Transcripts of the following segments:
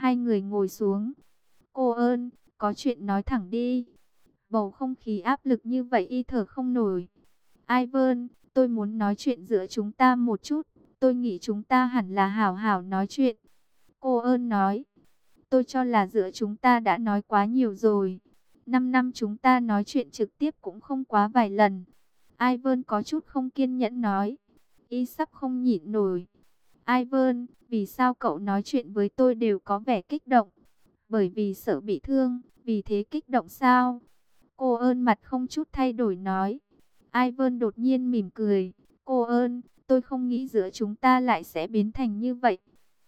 Hai người ngồi xuống. Cô ơn, có chuyện nói thẳng đi. Bầu không khí áp lực như vậy y thở không nổi. Ivan, tôi muốn nói chuyện giữa chúng ta một chút. Tôi nghĩ chúng ta hẳn là hảo hảo nói chuyện. Cô ơn nói. Tôi cho là giữa chúng ta đã nói quá nhiều rồi. 5 năm chúng ta nói chuyện trực tiếp cũng không quá vài lần. Ivan có chút không kiên nhẫn nói. Y sắp không nhịn nổi. Ivan, vì sao cậu nói chuyện với tôi đều có vẻ kích động? Bởi vì sợ bị thương, vì thế kích động sao? Cô ơn mặt không chút thay đổi nói. Ivan đột nhiên mỉm cười. Cô ơn, tôi không nghĩ giữa chúng ta lại sẽ biến thành như vậy.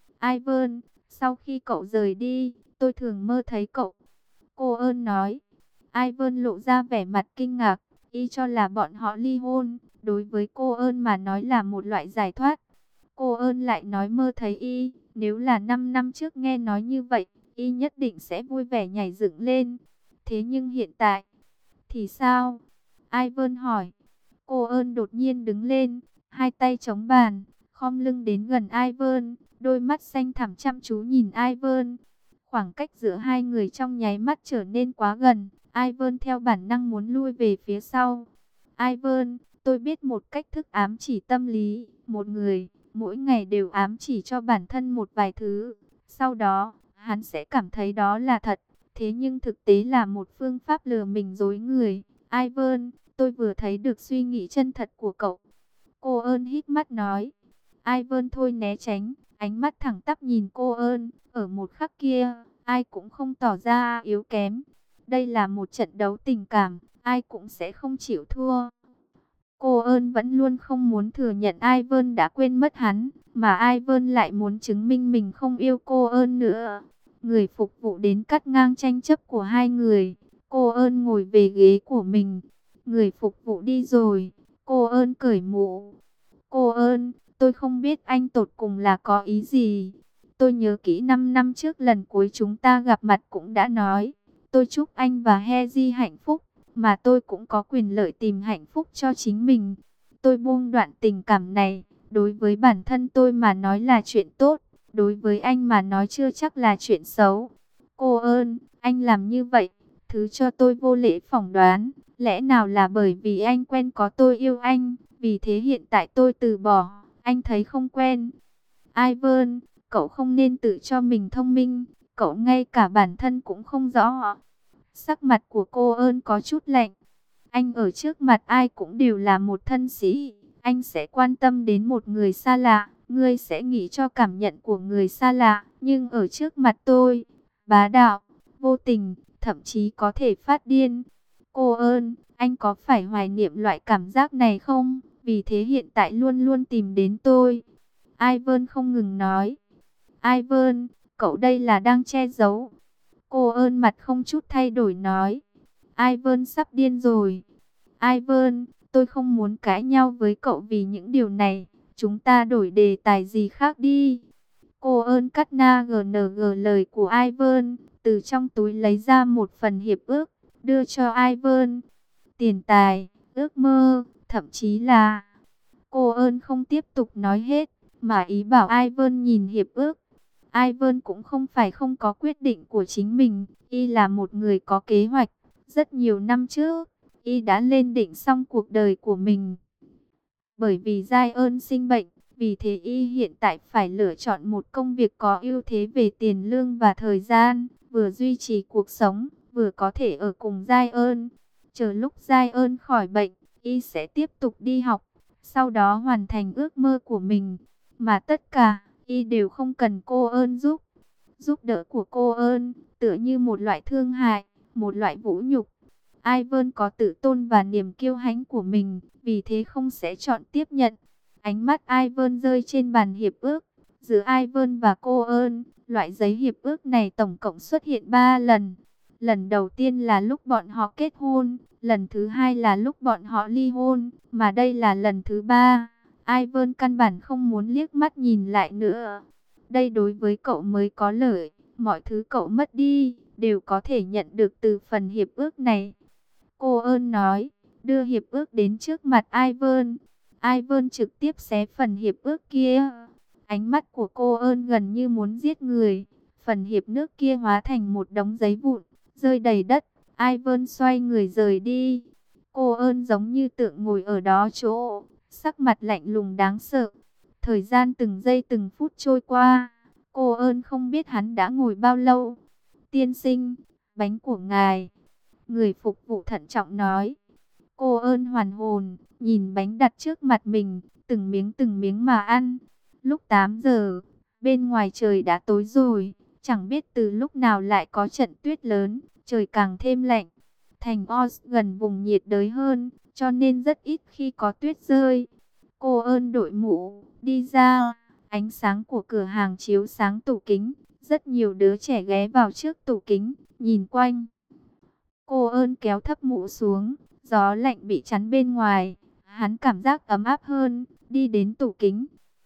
Ivan, sau khi cậu rời đi, tôi thường mơ thấy cậu. Cô ơn nói. Ivan lộ ra vẻ mặt kinh ngạc. Y cho là bọn họ ly hôn. Đối với cô ơn mà nói là một loại giải thoát. Cô ơn lại nói mơ thấy Y. Nếu là 5 năm trước nghe nói như vậy, Y nhất định sẽ vui vẻ nhảy dựng lên. Thế nhưng hiện tại, thì sao? Ivan hỏi. Cô ơn đột nhiên đứng lên, hai tay chống bàn, khom lưng đến gần Ivan, đôi mắt xanh thẳm chăm chú nhìn Ivan. Khoảng cách giữa hai người trong nháy mắt trở nên quá gần, Ivan theo bản năng muốn lui về phía sau. Ivan, tôi biết một cách thức ám chỉ tâm lý, một người, mỗi ngày đều ám chỉ cho bản thân một vài thứ. Sau đó, hắn sẽ cảm thấy đó là thật, thế nhưng thực tế là một phương pháp lừa mình dối người. Ivan, tôi vừa thấy được suy nghĩ chân thật của cậu. Cô ơn hít mắt nói. Ivan thôi né tránh, ánh mắt thẳng tắp nhìn cô ơn. Ở một khắc kia, ai cũng không tỏ ra yếu kém. Đây là một trận đấu tình cảm, ai cũng sẽ không chịu thua. Cô ơn vẫn luôn không muốn thừa nhận Ivan đã quên mất hắn, mà Ivan lại muốn chứng minh mình không yêu cô ơn nữa. Người phục vụ đến cắt ngang tranh chấp của hai người. Cô ơn ngồi về ghế của mình. Người phục vụ đi rồi. Cô ơn cởi mũ. Cô ơn, tôi không biết anh tột cùng là có ý gì. Tôi nhớ kỹ 5 năm trước lần cuối chúng ta gặp mặt cũng đã nói. Tôi chúc anh và Hezi hạnh phúc, mà tôi cũng có quyền lợi tìm hạnh phúc cho chính mình. Tôi buông đoạn tình cảm này, đối với bản thân tôi mà nói là chuyện tốt, đối với anh mà nói chưa chắc là chuyện xấu. Cô ơn, anh làm như vậy, thứ cho tôi vô lễ phỏng đoán, lẽ nào là bởi vì anh quen có tôi yêu anh, vì thế hiện tại tôi từ bỏ, anh thấy không quen. Ivan, cậu không nên tự cho mình thông minh, cậu ngay cả bản thân cũng không rõ. Sắc mặt của cô ơn có chút lạnh. Anh ở trước mặt ai cũng đều là một thân sĩ. Anh sẽ quan tâm đến một người xa lạ. Ngươi sẽ nghĩ cho cảm nhận của người xa lạ. Nhưng ở trước mặt tôi, bá đạo, vô tình, thậm chí có thể phát điên. Cô ơn, anh có phải hoài niệm loại cảm giác này không? Vì thế hiện tại luôn luôn tìm đến tôi. Ivan không ngừng nói. Ivan, cậu đây là đang che giấu. Cô ơn mặt không chút thay đổi nói. Ivan sắp điên rồi. Ivan, tôi không muốn cãi nhau với cậu vì những điều này. Chúng ta đổi đề tài gì khác đi. Cô ơn cắt na GNG lời của Ivan. Từ trong túi lấy ra một phần hiệp ước. Đưa cho Ivan. Tiền tài, ước mơ, thậm chí là... Cô ơn không tiếp tục nói hết. Mà ý bảo Ivan nhìn hiệp ước. Ivan cũng không phải không có quyết định của chính mình. Y là một người có kế hoạch. Rất nhiều năm trước, Y đã lên định xong cuộc đời của mình. Bởi vì Zion sinh bệnh, vì thế Y hiện tại phải lựa chọn một công việc có ưu thế về tiền lương và thời gian, vừa duy trì cuộc sống, vừa có thể ở cùng Zion. Chờ lúc Zion khỏi bệnh, Y sẽ tiếp tục đi học, sau đó hoàn thành ước mơ của mình. Mà tất cả, Y đều không cần cô ơn giúp. Giúp đỡ của cô ơn, tựa như một loại thương hại, một loại vũ nhục. Ivan có tự tôn và niềm kiêu hãnh của mình, vì thế không sẽ chọn tiếp nhận. Ánh mắt Ivan rơi trên bàn hiệp ước. Giữa Ivan và cô ơn, loại giấy hiệp ước này tổng cộng xuất hiện 3 lần. Lần đầu tiên là lúc bọn họ kết hôn, lần thứ hai là lúc bọn họ ly hôn, mà đây là lần thứ 3. Ivan căn bản không muốn liếc mắt nhìn lại nữa. Đây đối với cậu mới có lợi, mọi thứ cậu mất đi, đều có thể nhận được từ phần hiệp ước này. Cô ơn nói, đưa hiệp ước đến trước mặt Ivan. Ivan trực tiếp xé phần hiệp ước kia. Ánh mắt của cô ơn gần như muốn giết người. Phần hiệp nước kia hóa thành một đống giấy vụn, rơi đầy đất. Ivan xoay người rời đi. Cô ơn giống như tượng ngồi ở đó chỗ, sắc mặt lạnh lùng đáng sợ. Thời gian từng giây từng phút trôi qua, cô ơn không biết hắn đã ngồi bao lâu. Tiên sinh, bánh của ngài. Người phục vụ thận trọng nói. Cô ơn hoàn hồn, nhìn bánh đặt trước mặt mình, từng miếng mà ăn. Lúc 8 giờ, bên ngoài trời đã tối rồi, chẳng biết từ lúc nào lại có trận tuyết lớn, trời càng thêm lạnh. Thành Oz gần vùng nhiệt đới hơn, cho nên rất ít khi có tuyết rơi. Cô ơn đội mũ, đi ra, ánh sáng của cửa hàng chiếu sáng tủ kính. Rất nhiều đứa trẻ ghé vào trước tủ kính, nhìn quanh. Cô ơn kéo thấp mũ xuống, gió lạnh bị chắn bên ngoài. Hắn cảm giác ấm áp hơn, đi đến tủ kính.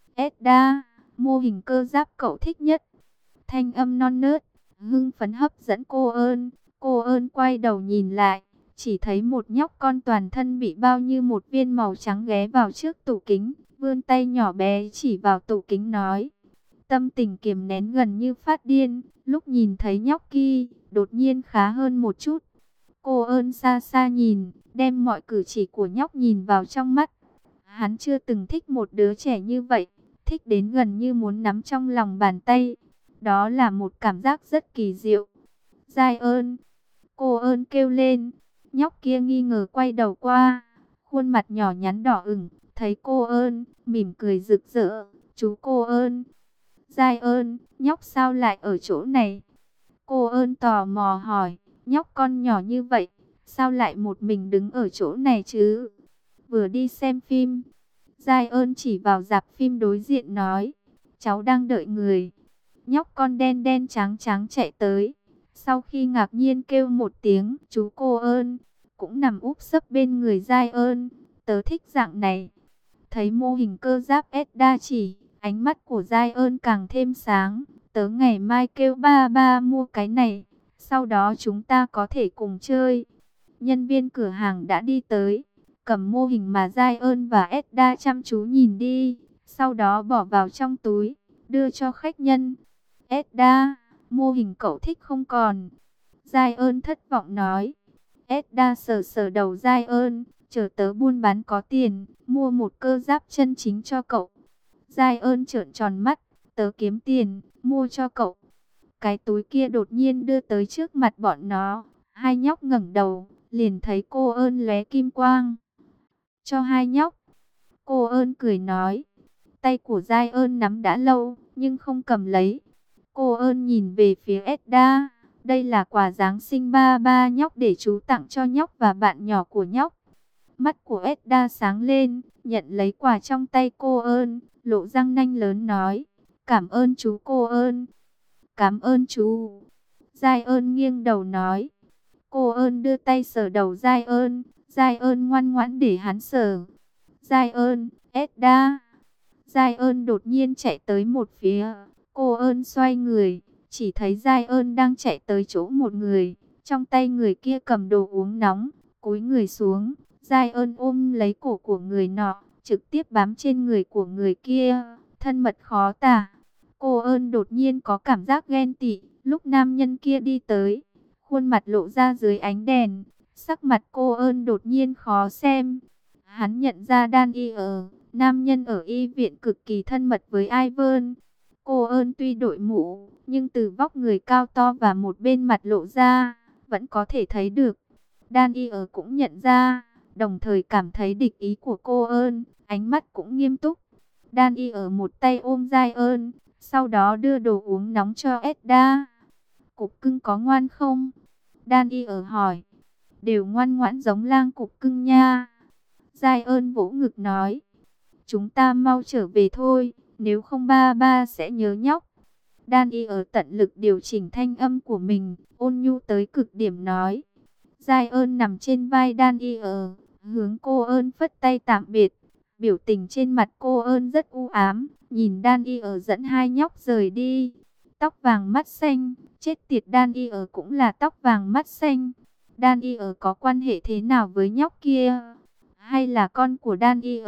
Edda, mô hình cơ giáp cậu thích nhất. Thanh âm non nớt, hưng phấn hấp dẫn cô ơn. Cô ơn quay đầu nhìn lại, chỉ thấy một nhóc con toàn thân bị bao như một viên màu trắng ghé vào trước tủ kính, vươn tay nhỏ bé chỉ vào tủ kính nói. Tâm tình kiềm nén gần như phát điên, lúc nhìn thấy nhóc kia, đột nhiên khá hơn một chút. Cô ơn xa xa nhìn, đem mọi cử chỉ của nhóc nhìn vào trong mắt. Hắn chưa từng thích một đứa trẻ như vậy, thích đến gần như muốn nắm trong lòng bàn tay. Đó là một cảm giác rất kỳ diệu. Giai ơn, cô ơn kêu lên. Nhóc kia nghi ngờ quay đầu qua, khuôn mặt nhỏ nhắn đỏ ửng, thấy cô ơn, mỉm cười rực rỡ. Chú cô ơn. Giai ơn, nhóc sao lại ở chỗ này? Cô ơn tò mò hỏi, nhóc con nhỏ như vậy, sao lại một mình đứng ở chỗ này chứ? Vừa đi xem phim. Giai ơn chỉ vào rạp phim đối diện nói, cháu đang đợi người. Nhóc con đen đen trắng trắng chạy tới. Sau khi ngạc nhiên kêu một tiếng, chú cô ơn, cũng nằm úp sấp bên người Giai ơn. Tớ thích dạng này. Thấy mô hình cơ giáp Edda chỉ, ánh mắt của Giai ơn càng thêm sáng. Tớ ngày mai kêu ba ba mua cái này, sau đó chúng ta có thể cùng chơi. Nhân viên cửa hàng đã đi tới, cầm mô hình mà Giai ơn và Edda chăm chú nhìn đi, sau đó bỏ vào trong túi, đưa cho khách nhân. Edda, mô hình cậu thích không còn? Giai ơn thất vọng nói. Edda sờ sờ đầu Giai ơn, chờ tớ buôn bán có tiền, mua một cơ giáp chân chính cho cậu. Giai ơn trợn tròn mắt, tớ kiếm tiền, mua cho cậu. Cái túi kia đột nhiên đưa tới trước mặt bọn nó. Hai nhóc ngẩng đầu, liền thấy cô ơn lóe kim quang. Cho hai nhóc. Cô ơn cười nói. Tay của Giai ơn nắm đã lâu, nhưng không cầm lấy. Cô ơn nhìn về phía Edda. Đây là quà Giáng sinh ba ba nhóc để chú tặng cho nhóc và bạn nhỏ của nhóc. Mắt của Edda sáng lên, nhận lấy quà trong tay cô ơn, lộ răng nanh lớn nói. Cảm ơn chú cô ơn. Cảm ơn chú. Giai ơn nghiêng đầu nói. Cô ơn đưa tay sờ đầu Giai ơn. Giai ơn ngoan ngoãn để hắn sờ. Giai ơn, Edda. Giai ơn đột nhiên chạy tới một phía. Cô ơn xoay người, chỉ thấy Giai ơn đang chạy tới chỗ một người. Trong tay người kia cầm đồ uống nóng, cúi người xuống. Giai ơn ôm lấy cổ của người nọ, trực tiếp bám trên người của người kia. Thân mật khó tả. Cô ơn đột nhiên có cảm giác ghen tị, lúc nam nhân kia đi tới, khuôn mặt lộ ra dưới ánh đèn, sắc mặt cô ơn đột nhiên khó xem. Hắn nhận ra Daniel, nam nhân ở y viện cực kỳ thân mật với Ivan. Cô ơn tuy đội mũ, nhưng từ vóc người cao to và một bên mặt lộ ra, vẫn có thể thấy được. Daniel cũng nhận ra, đồng thời cảm thấy địch ý của cô ơn, ánh mắt cũng nghiêm túc. Daniel một tay ôm Giai ơn, sau đó đưa đồ uống nóng cho Edda. Cục cưng có ngoan không? Daniel hỏi. Đều ngoan ngoãn giống lang cục cưng nha. Giai ơn vỗ ngực nói. Chúng ta mau trở về thôi, nếu không ba ba sẽ nhớ nhóc. Daniel tận lực điều chỉnh thanh âm của mình, ôn nhu tới cực điểm nói. Giai ơn nằm trên vai Daniel, hướng cô ơn phất tay tạm biệt. Biểu tình trên mặt cô ơn rất u ám, nhìn Daniel dẫn hai nhóc rời đi. Tóc vàng mắt xanh, chết tiệt Daniel cũng là tóc vàng mắt xanh. Daniel có quan hệ thế nào với nhóc kia? Hay là con của Daniel?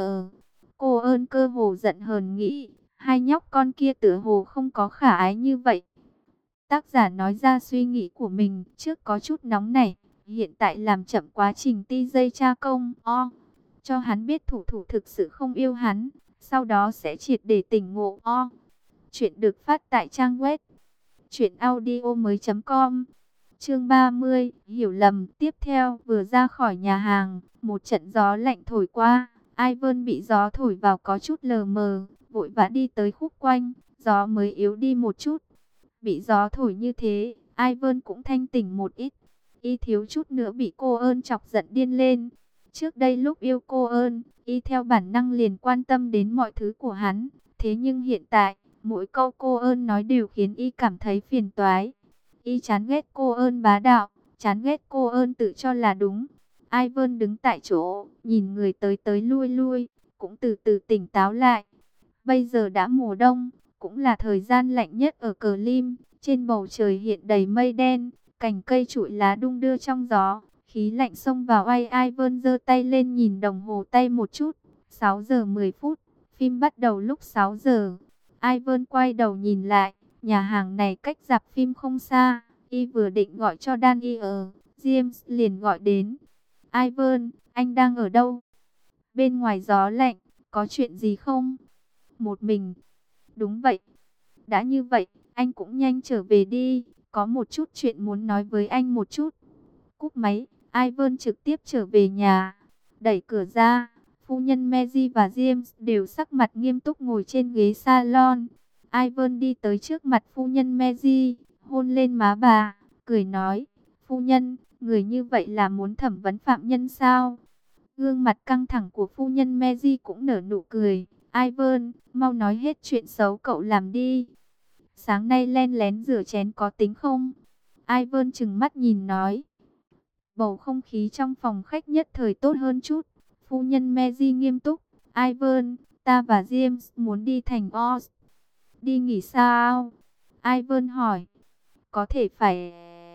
Cô ơn cơ hồ giận hờn nghĩ, hai nhóc con kia tựa hồ không có khả ái như vậy. Tác giả nói ra suy nghĩ của mình, trước có chút nóng nảy, hiện tại làm chậm quá trình ti dây tra công, cho hắn biết thủ thủ thực sự không yêu hắn, sau đó sẽ triệt để tỉnh ngộ, Chuyện được phát tại trang web truyệnaudiomoi.com. Chương 30, hiểu lầm. Tiếp theo, vừa ra khỏi nhà hàng, một trận gió lạnh thổi qua, Ivan bị gió thổi vào có chút lờ mờ, vội vã đi tới khúc quanh, gió mới yếu đi một chút. Bị gió thổi như thế, Ivan cũng thanh tỉnh một ít. Y thiếu chút nữa bị cô ơn chọc giận điên lên. Trước đây lúc yêu cô ơn, y theo bản năng liền quan tâm đến mọi thứ của hắn. Thế nhưng hiện tại, mỗi câu cô ơn nói đều khiến y cảm thấy phiền toái. Y chán ghét cô ơn bá đạo, chán ghét cô ơn tự cho là đúng. Ivan đứng tại chỗ, nhìn người tới tới lui lui, cũng từ từ tỉnh táo lại. Bây giờ đã mùa đông, cũng là thời gian lạnh nhất ở Cờ Lim. Trên bầu trời hiện đầy mây đen, cành cây trụi lá đung đưa trong gió. Khí lạnh xông vào Ivan giơ tay lên nhìn đồng hồ tay một chút. 6 giờ 10 phút, phim bắt đầu lúc 6 giờ. Ivan quay đầu nhìn lại, nhà hàng này cách rạp phim không xa. Y vừa định gọi cho Daniel, James liền gọi đến. Ivan, anh đang ở đâu? Bên ngoài gió lạnh, có chuyện gì không? Một mình. Đúng vậy. Đã như vậy, anh cũng nhanh trở về đi. Có một chút chuyện muốn nói với anh một chút. Cúp máy, Ivan trực tiếp trở về nhà. Đẩy cửa ra, phu nhân Mary và James đều sắc mặt nghiêm túc ngồi trên ghế salon. Ivan đi tới trước mặt phu nhân Mary, hôn lên má bà, cười nói, phu nhân, người như vậy là muốn thẩm vấn phạm nhân sao? Gương mặt căng thẳng của phu nhân Mary cũng nở nụ cười. Ivan, mau nói hết chuyện xấu cậu làm đi. Sáng nay len lén rửa chén có tính không? Ivan trừng mắt nhìn nói. Bầu không khí trong phòng khách nhất thời tốt hơn chút. Phu nhân Mary nghiêm túc. Ivan, ta và James muốn đi thành Oz. Đi nghỉ sao? Ivan hỏi. Có thể phải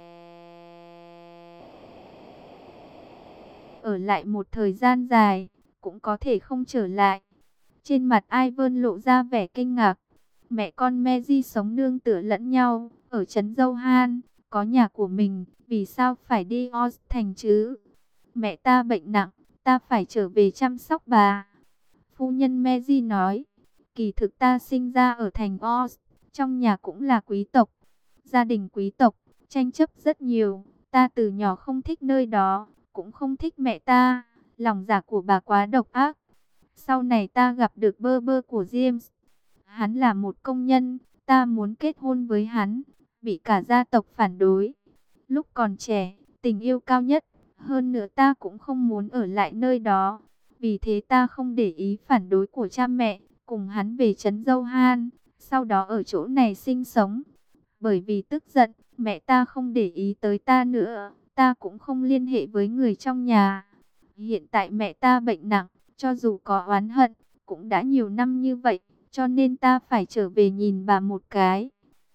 ở lại một thời gian dài, cũng có thể không trở lại. Trên mặt Ivan lộ ra vẻ kinh ngạc. Mẹ con Mary sống nương tựa lẫn nhau, ở trấn Dâu Han, có nhà của mình, vì sao phải đi Oz thành chứ? Mẹ ta bệnh nặng, ta phải trở về chăm sóc bà. Phu nhân Mary nói, kỳ thực ta sinh ra ở thành Oz, trong nhà cũng là quý tộc. Gia đình quý tộc, tranh chấp rất nhiều, ta từ nhỏ không thích nơi đó, cũng không thích mẹ ta, lòng dạ của bà quá độc ác. Sau này ta gặp được bơ bơ của James. Hắn là một công nhân, ta muốn kết hôn với hắn, bị cả gia tộc phản đối. Lúc còn trẻ, tình yêu cao nhất, hơn nữa ta cũng không muốn ở lại nơi đó. Vì thế ta không để ý phản đối của cha mẹ, cùng hắn về trấn Dâu Han, sau đó ở chỗ này sinh sống. Bởi vì tức giận, mẹ ta không để ý tới ta nữa, ta cũng không liên hệ với người trong nhà. Hiện tại mẹ ta bệnh nặng, cho dù có oán hận, cũng đã nhiều năm như vậy, cho nên ta phải trở về nhìn bà một cái.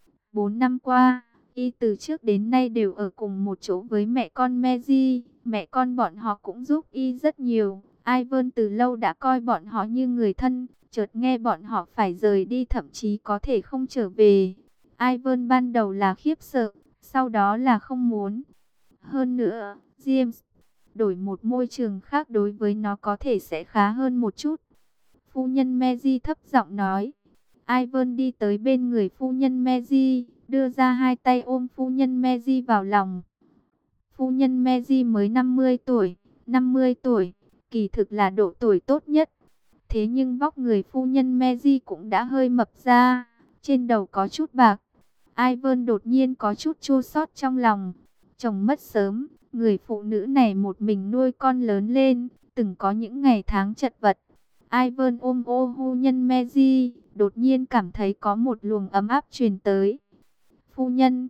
4 năm qua, y từ trước đến nay đều ở cùng một chỗ với mẹ con Mary, mẹ con bọn họ cũng giúp y rất nhiều. Ivan từ lâu đã coi bọn họ như người thân, chợt nghe bọn họ phải rời đi thậm chí có thể không trở về. Ivan ban đầu là khiếp sợ, sau đó là không muốn. Hơn nữa, James đổi một môi trường khác đối với nó có thể sẽ khá hơn một chút. Phu nhân Mary thấp giọng nói. Ivan đi tới bên người phu nhân Mary, đưa ra hai tay ôm phu nhân Mary vào lòng. Phu nhân Mary mới 50 tuổi, 50 tuổi, kỳ thực là độ tuổi tốt nhất. Thế nhưng vóc người phu nhân Mary cũng đã hơi mập ra, trên đầu có chút bạc. Ivan đột nhiên có chút chua xót trong lòng. Chồng mất sớm, người phụ nữ này một mình nuôi con lớn lên, từng có những ngày tháng chật vật. Ivan ôm ô phu nhân Mary, đột nhiên cảm thấy có một luồng ấm áp truyền tới. Phu nhân,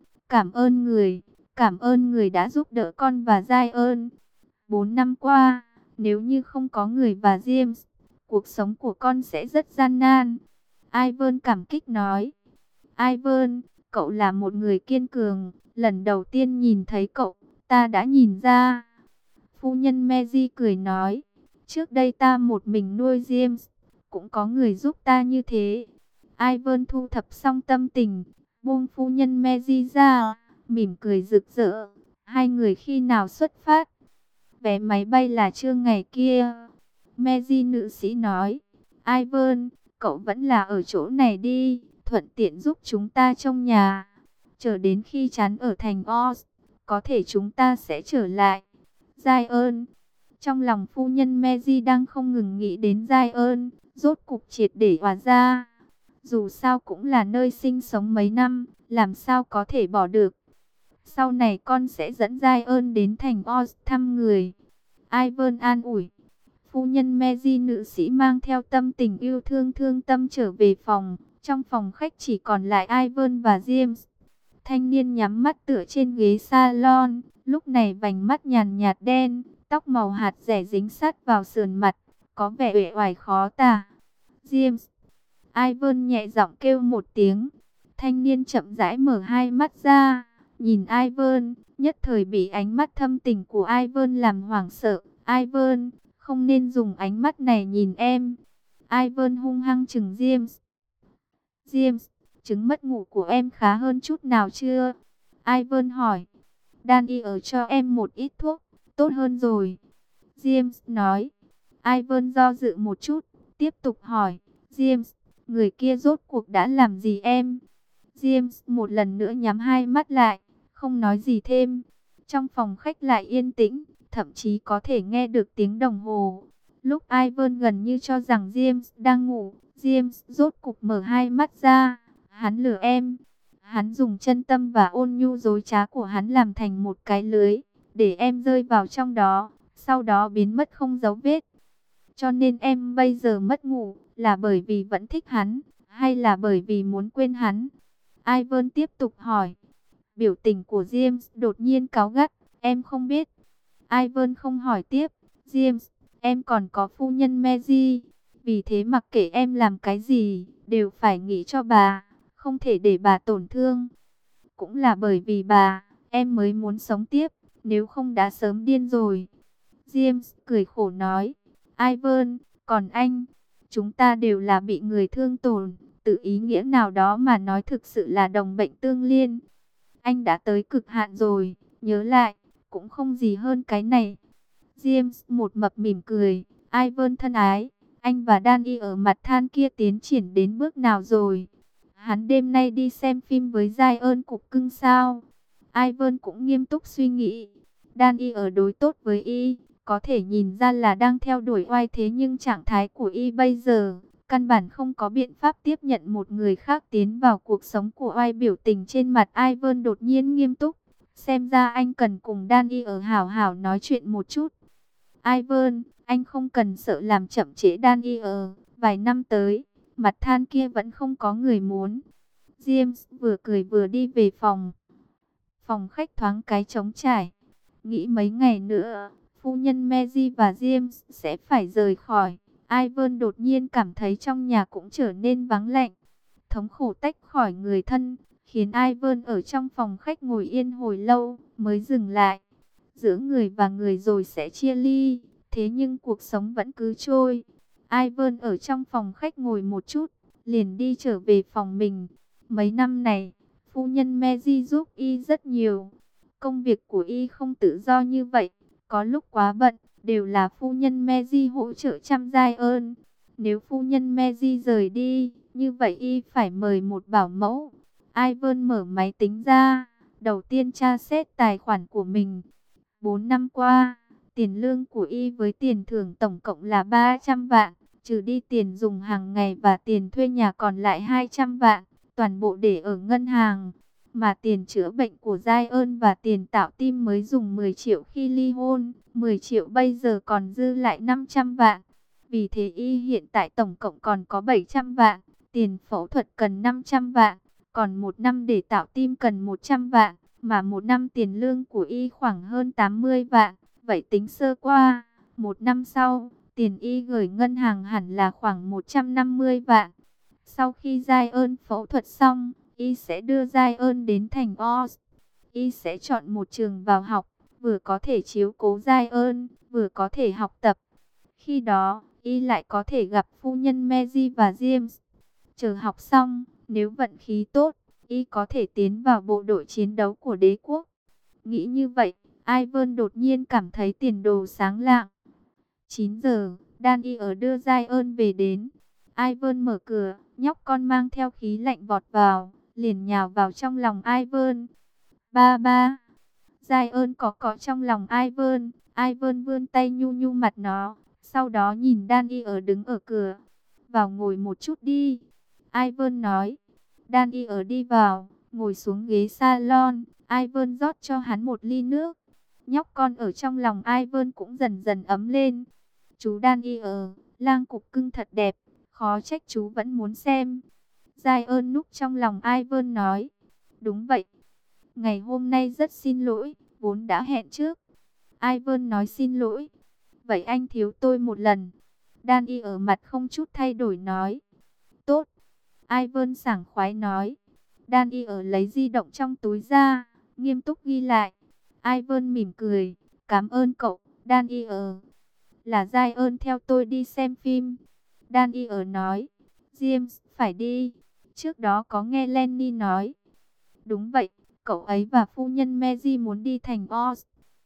cảm ơn người đã giúp đỡ con và Giai ơn. 4 năm qua, nếu như không có người và James, cuộc sống của con sẽ rất gian nan. Ivan cảm kích nói. Ivan, cậu là một người kiên cường, lần đầu tiên nhìn thấy cậu, ta đã nhìn ra. Phu nhân Mary cười nói, trước đây ta một mình nuôi James, cũng có người giúp ta như thế. Ivan thu thập xong tâm tình, buông phu nhân Mary ra, mỉm cười rực rỡ. Hai người khi nào xuất phát? Vé máy bay là trưa ngày kia. Mary nữ sĩ nói. Ivan, cậu vẫn là ở chỗ này đi, thuận tiện giúp chúng ta trong nhà. Chờ đến khi chán ở thành Oz, có thể chúng ta sẽ trở lại. Zion. Trong lòng phu nhân Mary đang không ngừng nghĩ đến Zion, rốt cục triệt để hóa ra. Dù sao cũng là nơi sinh sống mấy năm, làm sao có thể bỏ được. Sau này con sẽ dẫn Zion đến thành Oz thăm người. Ivan an ủi. Phu nhân Mary nữ sĩ mang theo tâm tình yêu thương thương tâm trở về phòng. Trong phòng khách chỉ còn lại Ivan và James. Thanh niên nhắm mắt tựa trên ghế salon, lúc này vành mắt nhàn nhạt đen, tóc màu hạt rẻ dính sát vào sườn mặt, có vẻ uể oải khó tả. James. Ivan nhẹ giọng kêu một tiếng. Thanh niên chậm rãi mở hai mắt ra, nhìn Ivan, nhất thời bị ánh mắt thâm tình của Ivan làm hoảng sợ. Ivan, không nên dùng ánh mắt này nhìn em. Ivan hung hăng trừng James. James, chứng mất ngủ của em khá hơn chút nào chưa? Ivan hỏi. Danny ở cho em một ít thuốc, tốt hơn rồi. James nói. Ivan do dự một chút, tiếp tục hỏi. James, người kia rốt cuộc đã làm gì em? James một lần nữa nhắm hai mắt lại, không nói gì thêm. Trong phòng khách lại yên tĩnh, thậm chí có thể nghe được tiếng đồng hồ. Lúc Ivan gần như cho rằng James đang ngủ, James rốt cục mở hai mắt ra. Hắn lừa em. Hắn dùng chân tâm và ôn nhu dối trá của hắn làm thành một cái lưới, để em rơi vào trong đó, sau đó biến mất không dấu vết. Cho nên em bây giờ mất ngủ, là bởi vì vẫn thích hắn, hay là bởi vì muốn quên hắn? Ivan tiếp tục hỏi. Biểu tình của James đột nhiên cáu gắt. Em không biết. Ivan không hỏi tiếp. James, em còn có phu nhân Mary. Vì thế mặc kệ em làm cái gì, đều phải nghĩ cho bà. Không thể để bà tổn thương. Cũng là bởi vì bà, em mới muốn sống tiếp. Nếu không đã sớm điên rồi. James cười khổ nói. Ivan, còn anh, chúng ta đều là bị người thương tổn. Từ ý nghĩa nào đó mà nói thực sự là đồng bệnh tương liên. Anh đã tới cực hạn rồi, nhớ lại, cũng không gì hơn cái này. James một mập mỉm cười. Ivan thân ái, anh và Danny ở mặt than kia tiến triển đến bước nào rồi? Hắn đêm nay đi xem phim với Zion cục cưng sao? Ivan cũng nghiêm túc suy nghĩ. Danny ở đối tốt với y, có thể nhìn ra là đang theo đuổi oai, thế nhưng trạng thái của y bây giờ, căn bản không có biện pháp tiếp nhận một người khác tiến vào cuộc sống của oai. Biểu tình trên mặt Ivan đột nhiên nghiêm túc. Xem ra anh cần cùng Danny ở hảo hảo nói chuyện một chút. Ivan, anh không cần sợ làm chậm trễ Danny ở. Vài năm tới, mặt than kia vẫn không có người muốn. James vừa cười vừa đi về phòng. Phòng khách thoáng cái trống trải. Nghĩ mấy ngày nữa, phu nhân Mary và James sẽ phải rời khỏi. Ivan đột nhiên cảm thấy trong nhà cũng trở nên vắng lạnh. Thống khổ tách khỏi người thân, khiến Ivan ở trong phòng khách ngồi yên hồi lâu, mới dừng lại. Giữa người và người rồi sẽ chia ly, thế nhưng cuộc sống vẫn cứ trôi. Ivan ở trong phòng khách ngồi một chút, liền đi trở về phòng mình. Mấy năm này, phu nhân Mary giúp y rất nhiều. Công việc của y không tự do như vậy, có lúc quá bận, đều là phu nhân Mary hỗ trợ chăm Zion. Nếu phu nhân Mary rời đi, như vậy y phải mời một bảo mẫu. Ivan mở máy tính ra, đầu tiên tra xét tài khoản của mình. 4 năm qua, tiền lương của y với tiền thưởng tổng cộng là 300 vạn, trừ đi tiền dùng hàng ngày và tiền thuê nhà còn lại 200 vạn, toàn bộ để ở ngân hàng. Mà tiền chữa bệnh của Zion và tiền tạo tim mới dùng 10 triệu khi ly hôn, 10 triệu bây giờ còn dư lại 500 vạn. Vì thế y hiện tại tổng cộng còn có 700 vạn, tiền phẫu thuật cần 500 vạn, còn một năm để tạo tim cần 100 vạn, mà một năm tiền lương của y khoảng hơn 80 vạn. Vậy tính sơ qua, một năm sau, tiền y gửi ngân hàng hẳn là khoảng 150 vạn. Sau khi Zion phẫu thuật xong, y sẽ đưa Zion đến thành Oz. Y sẽ chọn một trường vào học, vừa có thể chiếu cố Zion, vừa có thể học tập. Khi đó, y lại có thể gặp phu nhân Mary và James. Chờ học xong, nếu vận khí tốt, y có thể tiến vào bộ đội chiến đấu của đế quốc. Nghĩ như vậy, Ivan đột nhiên cảm thấy tiền đồ sáng lạng. 9 giờ, Daniel đưa Zion về đến. Ivan mở cửa, nhóc con mang theo khí lạnh vọt vào, liền nhào vào trong lòng Ivan. Ba ba. Zion có trong lòng Ivan. Ivan vươn tay nhu nhu mặt nó, sau đó nhìn Daniel đứng ở cửa. Vào ngồi một chút đi. Ivan nói. Daniel đi vào, ngồi xuống ghế salon. Ivan rót cho hắn một ly nước. Nhóc con ở trong lòng Ivan cũng dần dần ấm lên. Chú Daniel, lang cục cưng thật đẹp, khó trách chú vẫn muốn xem. Zion núp trong lòng Ivan nói. Đúng vậy. Ngày hôm nay rất xin lỗi, vốn đã hẹn trước. Ivan nói xin lỗi. Vậy anh thiếu tôi một lần. Daniel ở mặt không chút thay đổi nói. Tốt. Ivan sảng khoái nói. Daniel lấy di động trong túi ra, nghiêm túc ghi lại. Ivan mỉm cười. Cảm ơn cậu, Daniel. Là Zion theo tôi đi xem phim. Daniel nói. James, phải đi. Trước đó có nghe Lenny nói. Đúng vậy, cậu ấy và phu nhân Mary muốn đi thành Oz.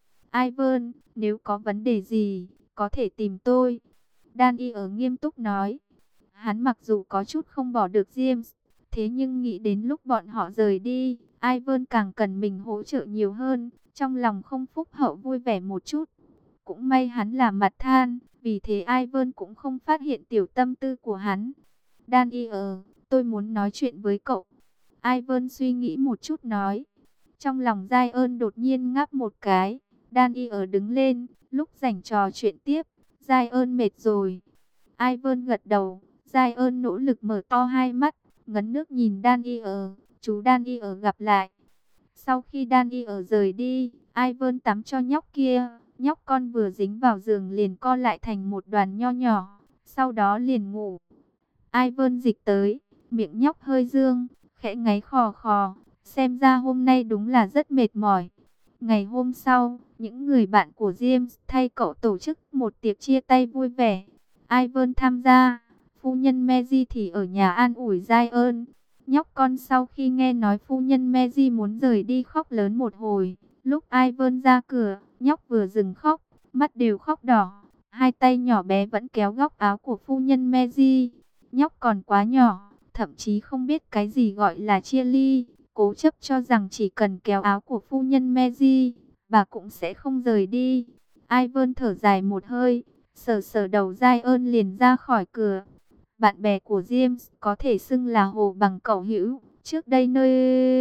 Ivan, nếu có vấn đề gì, có thể tìm tôi. Daniel nghiêm túc nói. Hắn mặc dù có chút không bỏ được James, thế nhưng nghĩ đến lúc bọn họ rời đi, Ivan càng cần mình hỗ trợ nhiều hơn, trong lòng không phúc hậu vui vẻ một chút. Cũng may hắn là mặt than, vì thế Ivan cũng không phát hiện tiểu tâm tư của hắn. Daniel, tôi muốn nói chuyện với cậu. Ivan suy nghĩ một chút nói. Trong lòng Zion đột nhiên ngáp một cái. Daniel đứng lên, lúc rảnh trò chuyện tiếp. Zion mệt rồi. Ivan gật đầu. Zion nỗ lực mở to hai mắt, ngấn nước nhìn Daniel. Chú Daniel gặp lại. Sau khi Daniel rời đi, Ivan tắm cho nhóc kia. Nhóc con vừa dính vào giường liền co lại thành một đoàn nho nhỏ. Sau đó liền ngủ. Ivan dịch tới, miệng nhóc hơi dương, khẽ ngáy khò khò. Xem ra hôm nay đúng là rất mệt mỏi. Ngày hôm sau, những người bạn của James thay cậu tổ chức một tiệc chia tay vui vẻ. Ivan tham gia, phu nhân Mary thì ở nhà an ủi Zion. Nhóc con sau khi nghe nói phu nhân Mary muốn rời đi khóc lớn một hồi. Lúc Ivan ra cửa, nhóc vừa dừng khóc, mắt đều khóc đỏ. Hai tay nhỏ bé vẫn kéo góc áo của phu nhân Mary. Nhóc còn quá nhỏ, thậm chí không biết cái gì gọi là chia ly. Cố chấp cho rằng chỉ cần kéo áo của phu nhân Mary, bà cũng sẽ không rời đi. Ivan thở dài một hơi, sờ sờ đầu Zion liền ra khỏi cửa. Bạn bè của James có thể xưng là hồ bằng cẩu hữu. Trước đây nơi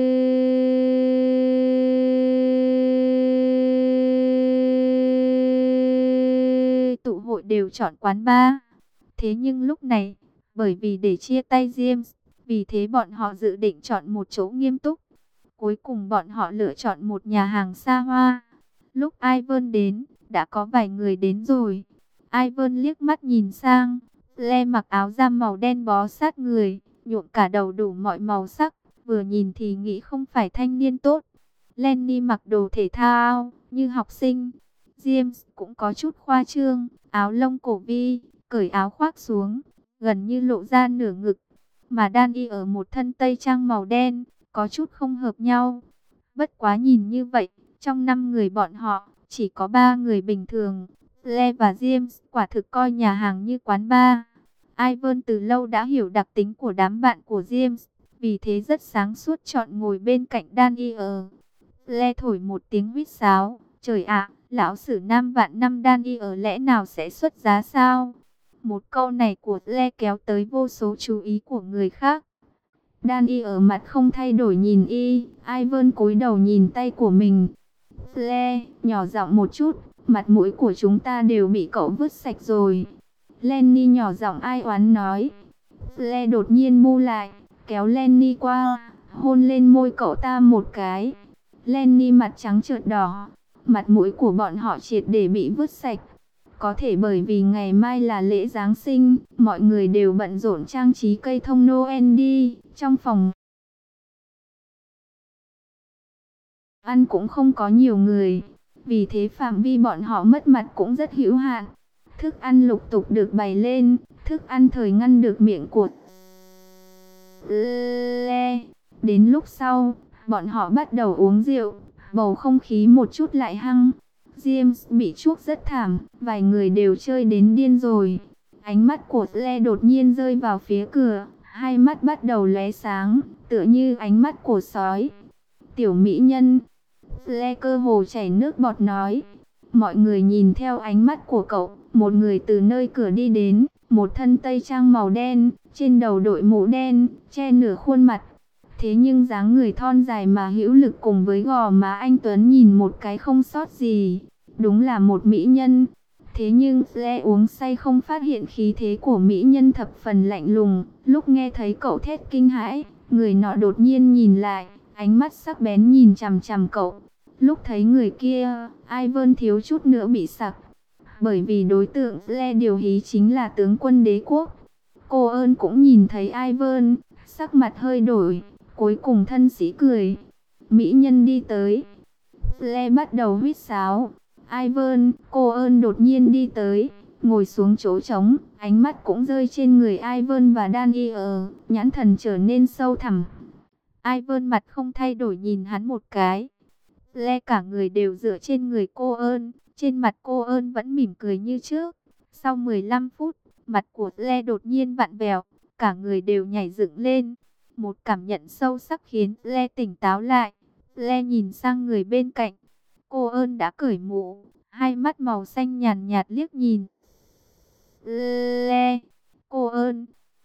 tụ hội đều chọn quán bar. Thế nhưng lúc này, bởi vì để chia tay James, vì thế bọn họ dự định chọn một chỗ nghiêm túc. Cuối cùng bọn họ lựa chọn một nhà hàng xa hoa. Lúc Ivan đến, đã có vài người đến rồi. Ivan liếc mắt nhìn sang, Le mặc áo ram màu đen bó sát người, nhuộm cả đầu đủ mọi màu sắc, vừa nhìn thì nghĩ không phải thanh niên tốt. Lenny mặc đồ thể thao, như học sinh. James cũng có chút khoa trương, áo lông cổ vi, cởi áo khoác xuống, gần như lộ ra nửa ngực. Mà Daniel ở một thân tây trang màu đen, có chút không hợp nhau. Bất quá nhìn như vậy, trong 5 người bọn họ, chỉ có 3 người bình thường. Le và James quả thực coi nhà hàng như quán bar. Ivan từ lâu đã hiểu đặc tính của đám bạn của James, vì thế rất sáng suốt chọn ngồi bên cạnh Daniel. Le thổi một tiếng huýt sáo. Trời ạ, lão sử nam vạn năm Daniel lẽ nào sẽ xuất giá sao? Một câu này của Le kéo tới vô số chú ý của người khác. Daniel ở mặt không thay đổi nhìn y. Ivan cúi đầu nhìn tay của mình. Le, nhỏ giọng một chút, mặt mũi của chúng ta đều bị cậu vứt sạch rồi. Lenny nhỏ giọng ai oán nói. Le đột nhiên bu lại, kéo Lenny qua, hôn lên môi cậu ta một cái. Lenny mặt trắng trợt đỏ, mặt mũi của bọn họ triệt để bị vứt sạch. Có thể bởi vì ngày mai là lễ Giáng sinh, mọi người đều bận rộn trang trí cây thông Noel đi. Trong phòng ăn cũng không có nhiều người, vì thế phạm vi bọn họ mất mặt cũng rất hữu hạn. Thức ăn lục tục được bày lên, thức ăn thời ngăn được miệng của Le. Đến lúc sau, bọn họ bắt đầu uống rượu, bầu không khí một chút lại hăng. James bị chuốc rất thảm, vài người đều chơi đến điên rồi. Ánh mắt của Le đột nhiên rơi vào phía cửa, hai mắt bắt đầu lóe sáng, tựa như ánh mắt của sói. Tiểu mỹ nhân, Le cơ hồ chảy nước bọt nói. Mọi người nhìn theo ánh mắt của cậu, một người từ nơi cửa đi đến, một thân tây trang màu đen, trên đầu đội mũ đen, che nửa khuôn mặt. Thế nhưng dáng người thon dài mà hữu lực cùng với gò má anh Tuấn nhìn một cái không sót gì. Đúng là một mỹ nhân. Thế nhưng Le uống say không phát hiện khí thế của mỹ nhân thập phần lạnh lùng. Lúc nghe thấy cậu thét kinh hãi, người nọ đột nhiên nhìn lại, ánh mắt sắc bén nhìn chằm chằm cậu. Lúc thấy người kia, Ivan thiếu chút nữa bị sặc. Bởi vì đối tượng Le điều hí chính là tướng quân đế quốc. Cô ơn cũng nhìn thấy Ivan, sắc mặt hơi đổi, cuối cùng thân sĩ cười. Mỹ nhân đi tới. Le bắt đầu huýt sáo. Ivan, cô ơn đột nhiên đi tới, ngồi xuống chỗ trống, ánh mắt cũng rơi trên người Ivan và Daniel, nhãn thần trở nên sâu thẳm. Ivan mặt không thay đổi nhìn hắn một cái. Le cả người đều dựa trên người cô ơn, trên mặt cô ơn vẫn mỉm cười như trước. Sau 15 phút, mặt của Le đột nhiên vặn vẹo, cả người đều nhảy dựng lên. Một cảm nhận sâu sắc khiến Le tỉnh táo lại. Le nhìn sang người bên cạnh. Cô ơn đã cởi mũ, hai mắt màu xanh nhàn nhạt liếc nhìn Le. Cô ơn.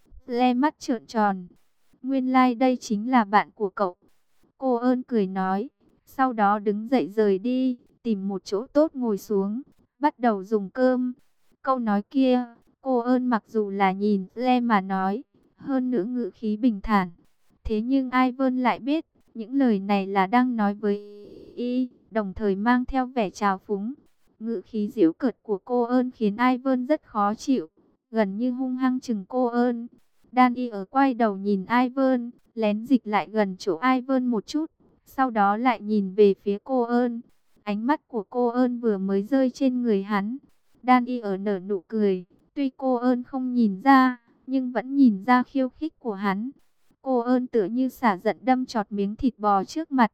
Le mắt trợn tròn. Nguyên lai đây chính là bạn của cậu. Cô ơn cười nói. Sau đó đứng dậy rời đi, tìm một chỗ tốt ngồi xuống, bắt đầu dùng cơm. Câu nói kia, cô ơn mặc dù là nhìn Le mà nói, hơn nữa ngữ khí bình thản. Thế nhưng Ivan lại biết, những lời này là đang nói với y, đồng thời mang theo vẻ trào phúng. Ngữ khí giễu cợt của cô ơn khiến Ivan rất khó chịu, gần như hung hăng chừng cô ơn. Daniel quay đầu nhìn Ivan, lén dịch lại gần chỗ Ivan một chút, sau đó lại nhìn về phía cô ơn. Ánh mắt của cô ơn vừa mới rơi trên người hắn. Daniel nở nụ cười, tuy cô ơn không nhìn ra, nhưng vẫn nhìn ra khiêu khích của hắn. Cô ơn tựa như xả giận đâm chọt miếng thịt bò trước mặt.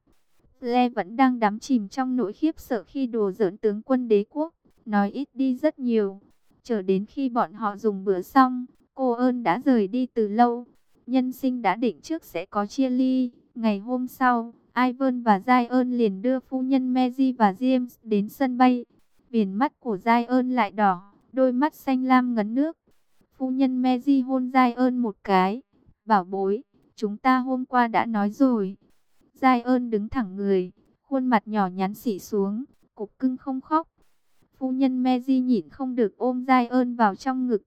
Le vẫn đang đắm chìm trong nỗi khiếp sợ khi đùa giỡn tướng quân đế quốc, nói ít đi rất nhiều. Chờ đến khi bọn họ dùng bữa xong, cô ơn đã rời đi từ lâu. Nhân sinh đã định trước sẽ có chia ly. Ngày hôm sau, Ivan và Zion liền đưa phu nhân Mary và James đến sân bay. Viền mắt của Zion lại đỏ, đôi mắt xanh lam ngấn nước. Phu nhân Mary hôn Zion một cái. Bảo bối, chúng ta hôm qua đã nói rồi. Zion đứng thẳng người, khuôn mặt nhỏ nhắn xị xuống, cục cưng không khóc. Phu nhân Mary nhịn không được ôm Zion vào trong ngực.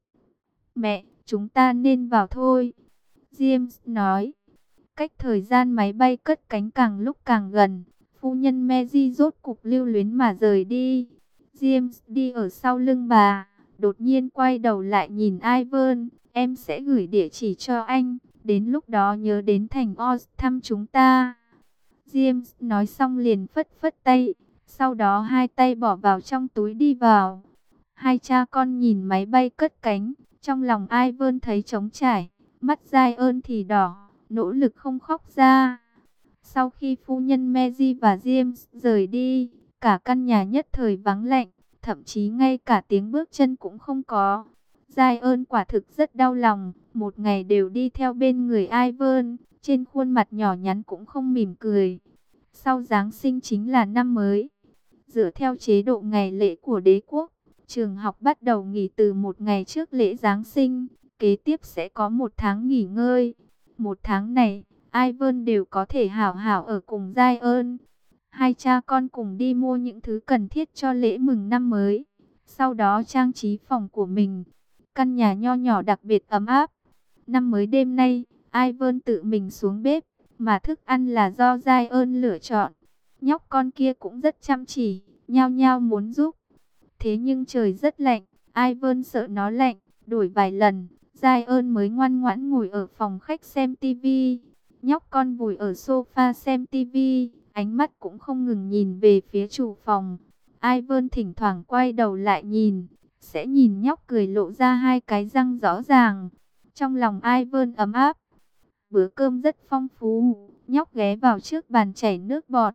Mẹ, chúng ta nên vào thôi. James nói. Cách thời gian máy bay cất cánh càng lúc càng gần, phu nhân Mary rốt cục lưu luyến mà rời đi. James đi ở sau lưng bà, đột nhiên quay đầu lại nhìn Ivan. Em sẽ gửi địa chỉ cho anh, đến lúc đó nhớ đến thành Oz thăm chúng ta. James nói xong liền phất phất tay, sau đó hai tay bỏ vào trong túi đi vào. Hai cha con nhìn máy bay cất cánh, trong lòng Ivan thấy trống trải, mắt Zion thì đỏ, nỗ lực không khóc ra. Sau khi phu nhân Mary và James rời đi, cả căn nhà nhất thời vắng lạnh, thậm chí ngay cả tiếng bước chân cũng không có. Zion quả thực rất đau lòng, một ngày đều đi theo bên người Ivan, trên khuôn mặt nhỏ nhắn cũng không mỉm cười. Sau Giáng sinh chính là năm mới. Dựa theo chế độ ngày lễ của đế quốc, trường học bắt đầu nghỉ từ một ngày trước lễ Giáng sinh, kế tiếp sẽ có một tháng nghỉ ngơi. Một tháng này, Ivan đều có thể hảo hảo ở cùng Zion. Hai cha con cùng đi mua những thứ cần thiết cho lễ mừng năm mới. Sau đó trang trí phòng của mình. Căn nhà nho nhỏ đặc biệt ấm áp. Năm mới đêm nay, Ivan tự mình xuống bếp, mà thức ăn là do Zion lựa chọn. Nhóc con kia cũng rất chăm chỉ, nhao nhao muốn giúp. Thế nhưng trời rất lạnh, Ivan sợ nó lạnh, đổi vài lần, Zion mới ngoan ngoãn ngồi ở phòng khách xem tivi. Nhóc con vùi ở sofa xem tivi, ánh mắt cũng không ngừng nhìn về phía chủ phòng. Ivan thỉnh thoảng quay đầu lại nhìn, sẽ nhìn nhóc cười lộ ra hai cái răng rõ ràng. Trong lòng Ivan ấm áp. Bữa cơm rất phong phú, Nhóc ghé vào trước bàn chảy nước bọt.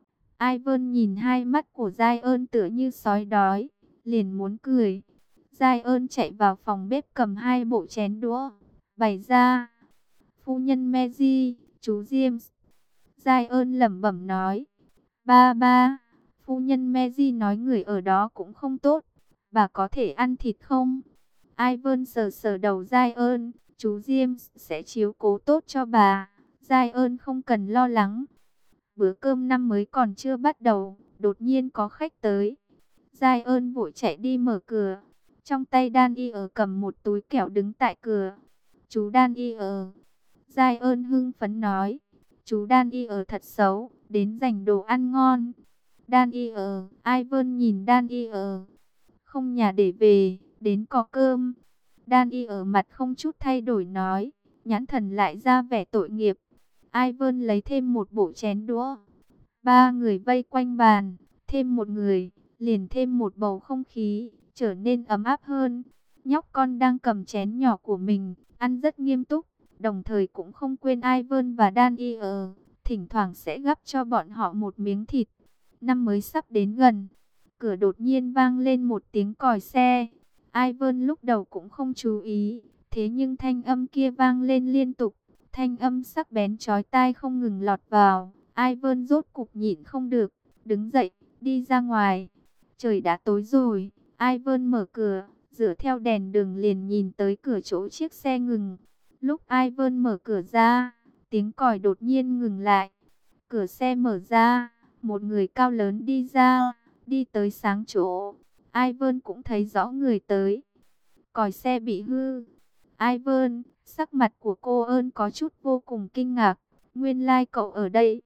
Ivan nhìn hai mắt của Giai ơn tựa như sói đói, liền muốn cười. Giai ơn chạy vào phòng bếp cầm hai bộ chén đũa, bày ra. Phu nhân Mary, chú James. Giai ơn lẩm bẩm nói. Ba ba, phu nhân Mary nói người ở đó cũng không tốt. Bà có thể ăn thịt không? Ivan sờ sờ đầu Giai ơn. Chú James sẽ chiếu cố tốt cho bà. Giai ơn không cần lo lắng. Bữa cơm năm mới còn chưa bắt đầu, đột nhiên có khách tới. Giai ơn vội chạy đi mở cửa. Trong tay Daniel cầm một túi kẹo đứng tại cửa. Chú Daniel. Giai ơn hưng phấn nói. Chú Daniel thật xấu, đến giành đồ ăn ngon. Daniel, Ivan nhìn Daniel. Không nhà để về, đến có cơm. Daniel mặt không chút thay đổi nói. Nhãn thần lại ra vẻ tội nghiệp. Ivan lấy thêm một bộ chén đũa. Ba người vây quanh bàn, thêm một người, liền thêm một bầu không khí, trở nên ấm áp hơn. Nhóc con đang cầm chén nhỏ của mình, ăn rất nghiêm túc, đồng thời cũng không quên Ivan và Daniel, thỉnh thoảng sẽ gắp cho bọn họ một miếng thịt. Năm mới sắp đến gần, cửa đột nhiên vang lên một tiếng còi xe. Ivan lúc đầu cũng không chú ý, thế nhưng thanh âm kia vang lên liên tục. Thanh âm sắc bén chói tai không ngừng lọt vào. Ivan rốt cục nhịn không được, đứng dậy, đi ra ngoài. Trời đã tối rồi, Ivan mở cửa, dựa theo đèn đường liền nhìn tới cửa chỗ chiếc xe ngừng. Lúc Ivan mở cửa ra, tiếng còi đột nhiên ngừng lại. Cửa xe mở ra, một người cao lớn đi ra, đi tới sáng chỗ. Ivan cũng thấy rõ người tới. Còi xe bị hư. Ivan, sắc mặt của cô ơn có chút vô cùng kinh ngạc. Nguyên lai cậu ở đây.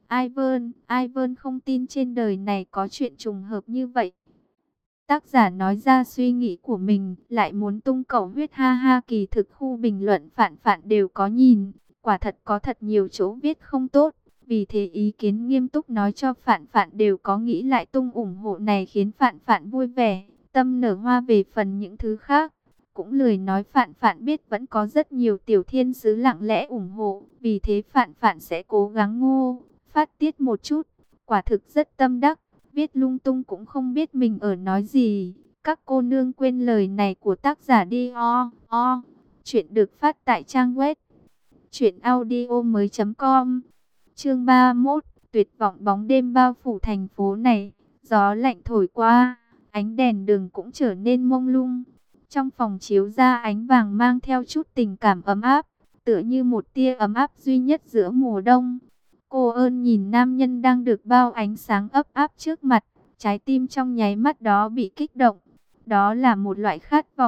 Ivan không tin trên đời này có chuyện trùng hợp như vậy. Tác giả nói ra suy nghĩ của mình, lại muốn tung cầu huyết ha ha. Kỳ thực khu bình luận phản phản đều có nhìn. Quả thật có thật nhiều chỗ viết không tốt. Vì thế ý kiến nghiêm túc nói cho phản phản đều có nghĩ lại tung ủng hộ này khiến phản phản vui vẻ. Tâm nở hoa. Về phần những thứ khác, cũng lười nói. Phạn Phạn biết vẫn có rất nhiều tiểu thiên sứ lặng lẽ ủng hộ, vì thế Phạn Phạn sẽ cố gắng phát tiết một chút. Quả thực rất tâm đắc, viết lung tung cũng không biết mình ở nói gì. Các cô nương quên lời này của tác giả đi o. Chuyện được phát tại trang web truyệnaudiomoi.com. Chương 31, tuyệt vọng. Bóng đêm bao phủ thành phố này, gió lạnh thổi qua, ánh đèn đường cũng trở nên mông lung. Trong phòng chiếu ra ánh vàng mang theo chút tình cảm ấm áp, tựa như một tia ấm áp duy nhất giữa mùa đông. Cô ơn nhìn nam nhân đang được bao ánh sáng ấm áp trước mặt, trái tim trong nháy mắt đó bị kích động. Đó là một loại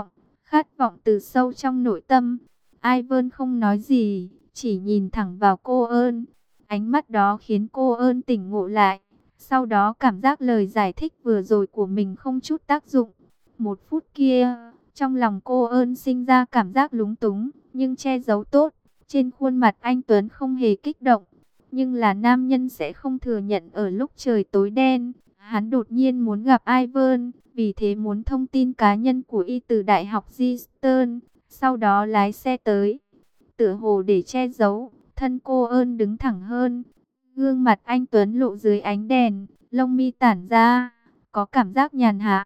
khát vọng từ sâu trong nội tâm. Ivan không nói gì, chỉ nhìn thẳng vào cô ơn. Ánh mắt đó khiến cô ơn tỉnh ngộ lại. Sau đó cảm giác lời giải thích vừa rồi của mình không chút tác dụng. Một phút kia, trong lòng cô ơn sinh ra cảm giác lúng túng, nhưng che giấu tốt. Trên khuôn mặt anh Tuấn không hề kích động. Nhưng là nam nhân sẽ không thừa nhận ở lúc trời tối đen. Hắn đột nhiên muốn gặp Ivan, vì thế muốn thông tin cá nhân của y từ Đại học Eastern, sau đó lái xe tới. Tựa hồ để che giấu, thân cô ơn đứng thẳng hơn. Gương mặt anh Tuấn lộ dưới ánh đèn, lông mi tản ra, có cảm giác nhàn hạ.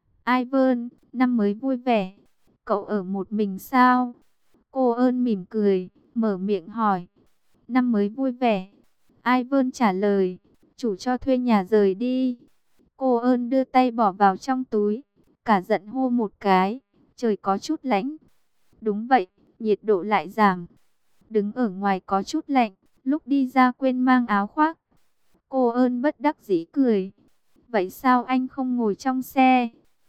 Ivan, năm mới vui vẻ. Cậu ở một mình sao? Cô ơn mỉm cười, mở miệng hỏi. Năm mới vui vẻ. Ivan trả lời. Chủ cho thuê nhà rời đi. Cô ơn đưa tay bỏ vào trong túi. Cả giận hô một cái. Trời có chút lạnh. Đúng vậy, nhiệt độ lại giảm. Đứng ở ngoài có chút lạnh. Lúc đi ra quên mang áo khoác. Cô ơn bất đắc dĩ cười. Vậy sao anh không ngồi trong xe?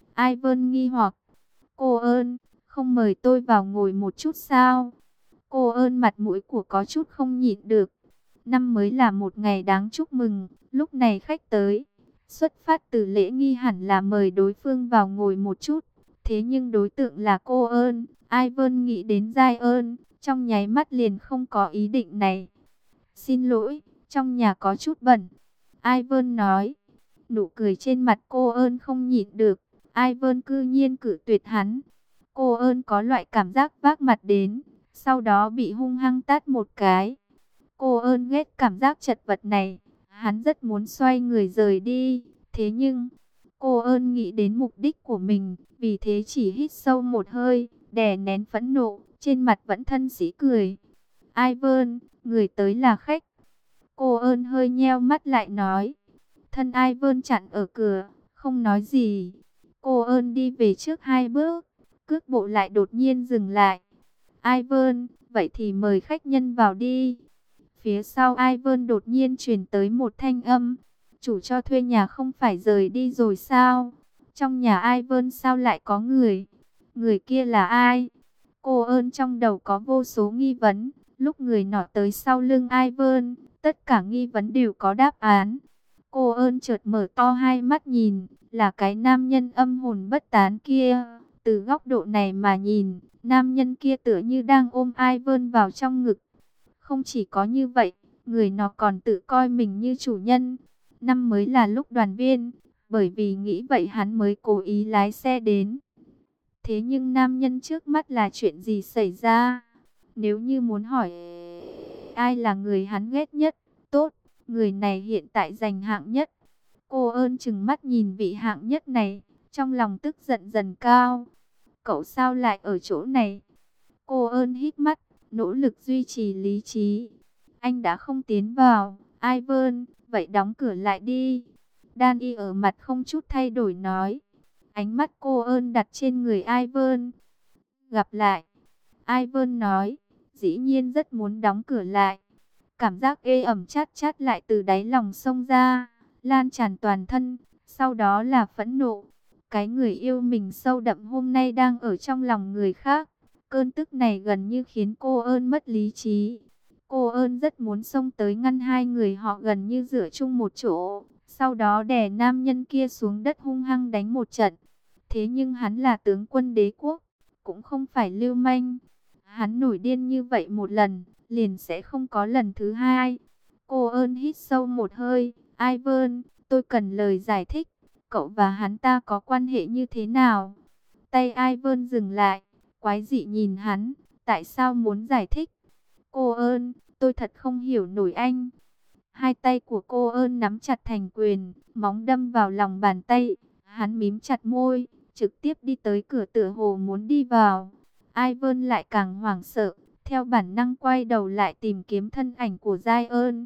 Ivan nghi hoặc. Cô ơn, không mời tôi vào ngồi một chút sao? Cô ơn mặt mũi của có chút không nhịn được. Năm mới là một ngày đáng chúc mừng. Lúc này khách tới, xuất phát từ lễ nghi hẳn là mời đối phương vào ngồi một chút. Thế nhưng đối tượng là cô ơn. Ivan nghĩ đến Giai ơn, trong nháy mắt liền không có ý định này. Xin lỗi, trong nhà có chút bẩn. Ivan nói. Nụ cười trên mặt cô ơn không nhịn được. Ivan cư nhiên cự tuyệt hắn. Cô ơn có loại cảm giác vác mặt đến, sau đó bị hung hăng tát một cái. Cô ơn ghét cảm giác chật vật này. Hắn rất muốn xoay người rời đi. Thế nhưng, cô ơn nghĩ đến mục đích của mình. Vì thế chỉ hít sâu một hơi, đè nén phẫn nộ. Trên mặt vẫn thân sĩ cười. Ivan, người tới là khách. Cô ơn hơi nheo mắt lại nói. Thân Ivan chặn ở cửa, không nói gì. Cô ơn đi về trước 2 bước, cước bộ lại đột nhiên dừng lại. Ivan, vậy thì mời khách nhân vào đi. Phía sau Ivan đột nhiên truyền tới một thanh âm. Chủ cho thuê nhà không phải rời đi rồi sao? Trong nhà Ivan sao lại có người? Người kia là ai? Cô ơn trong đầu có vô số nghi vấn. Lúc người nọ tới sau lưng Ivan, tất cả nghi vấn đều có đáp án. Cô ơn chợt mở to hai mắt nhìn, là cái nam nhân âm hồn bất tán kia. Từ góc độ này mà nhìn, nam nhân kia tựa như đang ôm Ivan vào trong ngực. Không chỉ có như vậy, người nó còn tự coi mình như chủ nhân. Năm mới là lúc đoàn viên, bởi vì nghĩ vậy hắn mới cố ý lái xe đến. Thế nhưng nam nhân trước mắt là chuyện gì xảy ra? Nếu như muốn hỏi ai là người hắn ghét nhất, tốt, người này hiện tại giành hạng nhất. Cô ơn chừng mắt nhìn vị hạng nhất này, trong lòng tức giận dần cao. Cậu sao lại ở chỗ này? Cô ơn hít mắt, nỗ lực duy trì lý trí. Anh đã không tiến vào, Ivan, vậy đóng cửa lại đi. Danny ở mặt không chút thay đổi nói. Ánh mắt cô ơn đặt trên người Ivan. Gặp lại. Ivan nói, dĩ nhiên rất muốn đóng cửa lại. Cảm giác ê ẩm chát chát lại từ đáy lòng xông ra, lan tràn toàn thân, sau đó là phẫn nộ. Cái người yêu mình sâu đậm hôm nay đang ở trong lòng người khác. Cơn tức này gần như khiến cô ơn mất lý trí. Cô ơn rất muốn xông tới ngăn hai người họ gần như dựa chung một chỗ, sau đó đè nam nhân kia xuống đất hung hăng đánh một trận. Thế nhưng hắn là tướng quân đế quốc, cũng không phải lưu manh. Hắn nổi điên như vậy một lần, liền sẽ không có lần thứ hai. Cô ơn hít sâu một hơi. Ivan, tôi cần lời giải thích. Cậu và hắn ta có quan hệ như thế nào? Tay Ivan dừng lại, quái dị nhìn hắn. Tại sao muốn giải thích? Cô ơn, tôi thật không hiểu nổi anh. Hai tay của cô ơn nắm chặt thành quyền, móng đâm vào lòng bàn tay. Hắn mím chặt môi, trực tiếp đi tới cửa tựa hồ muốn đi vào. Ivan lại càng hoảng sợ, theo bản năng quay đầu lại tìm kiếm thân ảnh của Giai ơn.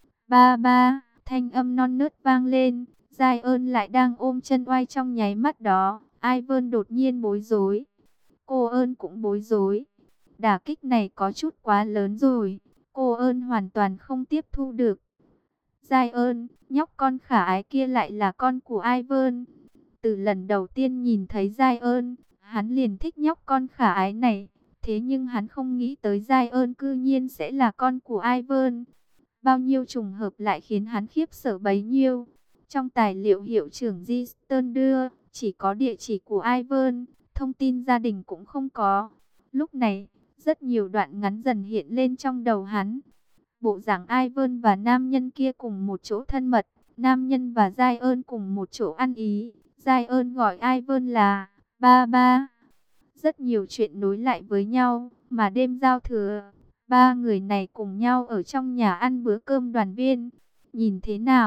Ba ba, thanh âm non nớt vang lên, Giai ơn lại đang ôm chân oai trong nháy mắt đó. Ivan đột nhiên bối rối. Cô ơn cũng bối rối. Đả kích này có chút quá lớn rồi. Cô ơn hoàn toàn không tiếp thu được. Giai ơn, nhóc con khả ái kia lại là con của Ivan. Từ lần đầu tiên nhìn thấy Giai ơn, hắn liền thích nhóc con khả ái này. Thế nhưng hắn không nghĩ tới Giai ơn cư nhiên sẽ là con của Ivan. Bao nhiêu trùng hợp lại khiến hắn khiếp sợ bấy nhiêu. Trong tài liệu hiệu trưởng Giston đưa, chỉ có địa chỉ của Ivan, thông tin gia đình cũng không có. Lúc này, rất nhiều đoạn ngắn dần hiện lên trong đầu hắn. Bộ dạng Ivan và nam nhân kia cùng một chỗ thân mật, nam nhân và Giai ơn cùng một chỗ ăn ý. Giai ơn gọi Ivan là ba ba. Rất nhiều chuyện nối lại với nhau, mà đêm giao thừa, ba người này cùng nhau ở trong nhà ăn bữa cơm đoàn viên. Nhìn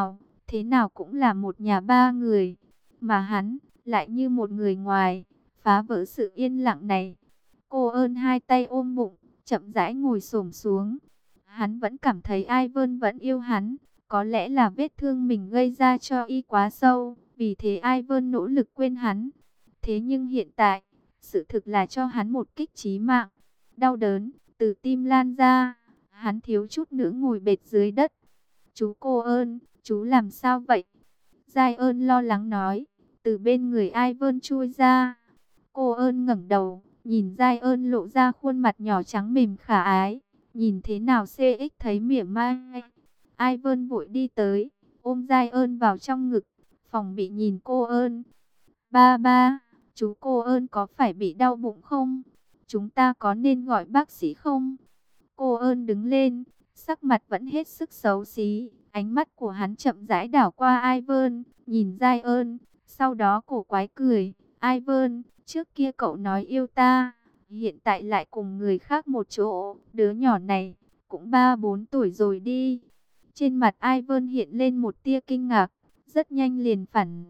thế nào cũng là một nhà ba người, mà hắn lại như một người ngoài, phá vỡ sự yên lặng này. Cô ơn hai tay ôm bụng, chậm rãi ngồi xổm xuống. Hắn vẫn cảm thấy Ivan vẫn yêu hắn, có lẽ là vết thương mình gây ra cho y quá sâu, vì thế Ivan nỗ lực quên hắn. Thế nhưng hiện tại, sự thực là cho hắn một kích chí mạng. Đau đớn từ tim lan ra, hắn thiếu chút nữa ngồi bệt dưới đất. Chú cô ơn, chú làm sao vậy? Giai ơn lo lắng nói, từ bên người Ivan chui ra. Cô ơn ngẩng đầu, nhìn Giai ơn lộ ra khuôn mặt nhỏ trắng mềm khả ái. Nhìn thế nào CX thấy mỉa mai. Ivan vội đi tới, ôm Giai ơn vào trong ngực, phòng bị nhìn cô ơn. Ba ba, chú cô ơn có phải bị đau bụng không? Chúng ta có nên gọi bác sĩ không? Cô ơn đứng lên, sắc mặt vẫn hết sức xấu xí. Ánh mắt của hắn chậm rãi đảo qua Ivan, nhìn Giai ơn, sau đó cổ quái cười. Ivan, trước kia cậu nói yêu ta, hiện tại lại cùng người khác một chỗ. Đứa nhỏ này, cũng 3-4 tuổi rồi đi. Trên mặt Ivan hiện lên một tia kinh ngạc, rất nhanh liền phản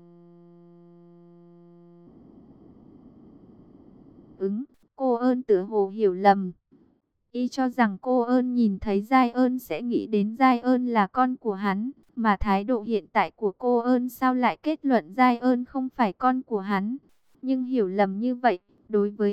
ứng, cô ơn tựa hồ hiểu lầm. Y cho rằng cô ơn nhìn thấy Giai ơn sẽ nghĩ đến Giai ơn là con của hắn, mà thái độ hiện tại của cô ơn sao lại kết luận Giai ơn không phải con của hắn. Nhưng hiểu lầm như vậy, đối với